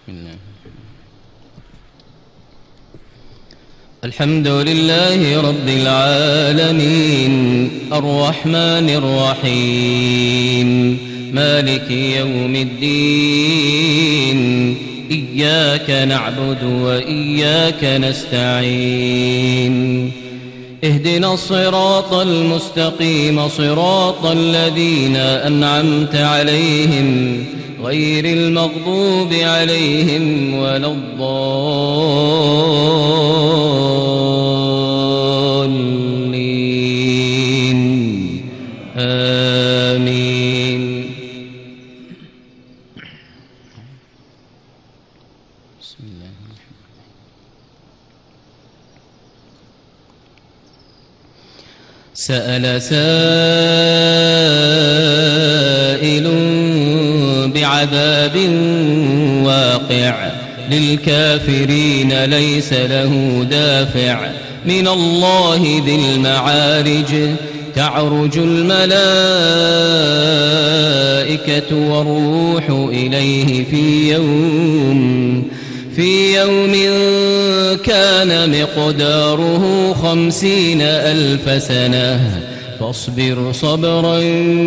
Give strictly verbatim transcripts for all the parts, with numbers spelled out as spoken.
الحمد لله رب العالمين الرحمن الرحيم مالك يوم الدين إياك نعبد وإياك نستعين اهدنا الصراط المستقيم صراط الذين أنعمت عليهم غير المغضوب عليهم ولا الضالين آمين. بسم الله الرحمن الرحيم. سأل سائل بعذاب واقع للكافرين ليس له دافع من الله ذي المعارج تعرج الملائكة والروح إليه في يوم في يوم كان مقداره خمسين ألف سنة فاصبر صبرا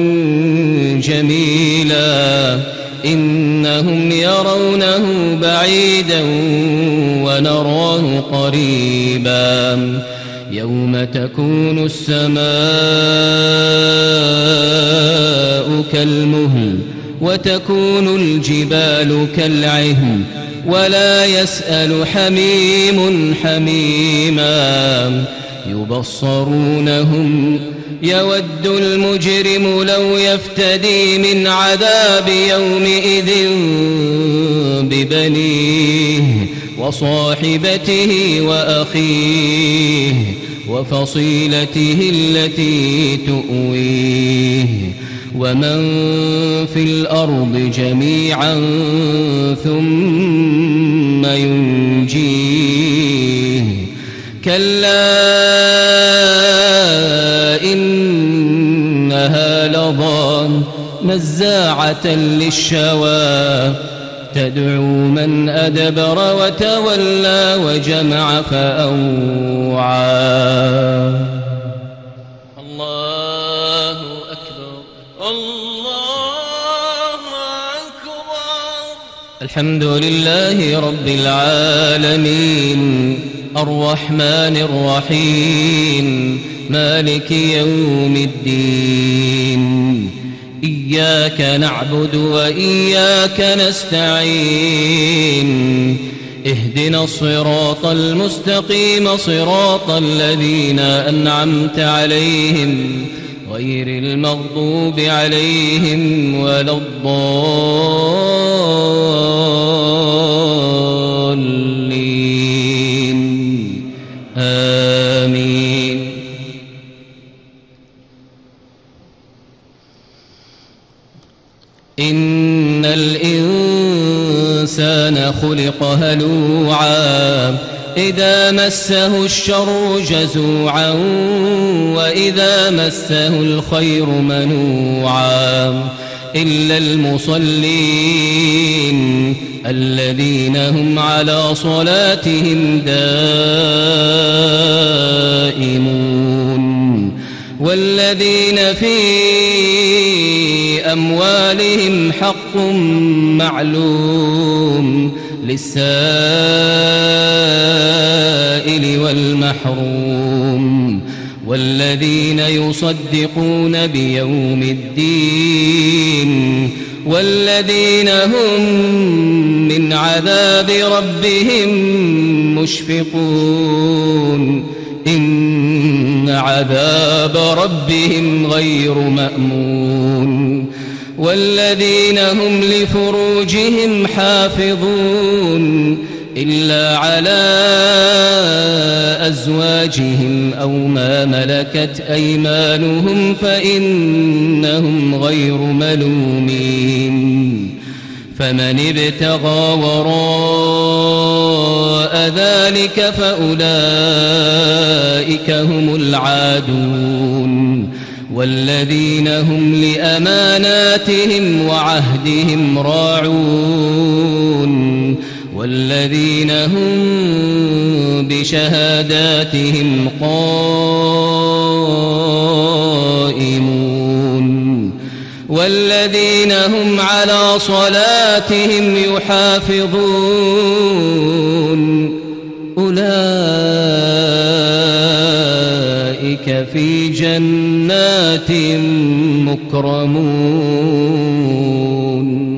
جميلا إنهم يرونه بعيدا ونراه قريبا يوم تكون السماء كالمهل وتكون الجبال كالعهن ولا يسأل حميم حميما يبصرونهم يود المجرم لو يفتدي من عذاب يومئذ ببنيه وصاحبته وأخيه وفصيلته التي تؤويه ومن في الأرض جميعا ثم ينجيه كلا إنها لظى نزاعة للشوى تدعو من أدبر وتولى وجمع فأوعى. الله أكبر الله أكبر. الحمد لله رب العالمين الرحمن الرحيم مالك يوم الدين إياك نعبد وإياك نستعين اهدنا الصراط المستقيم صراط الذين أنعمت عليهم غير المغضوب عليهم ولا الضالين آمين. إن الإنسان خلق هلوعا إذا مسه الشر جزوعا وإذا مسه الخير منوعا إلا المصلين الذين هم على صلاتهم دائمون والذين في أموالهم حق معلوم للسائل والمحروم والذين يصدقون بيوم الدين والذين هم من عذاب ربهم مشفقون إن عذاب ربهم غير مأمون والذين هم لفروجهم حافظون إلا على أزواجهم أو ما ملكت أيمانهم فإنهم غير ملومين فمن ابتغى وراء ذلك فأولئك هم العادون والذين هم لأماناتهم وعهدهم راعون والذين هم بشهاداتهم قائمون والذين هم على صلاتهم يحافظون أولئك في جنات مكرمون.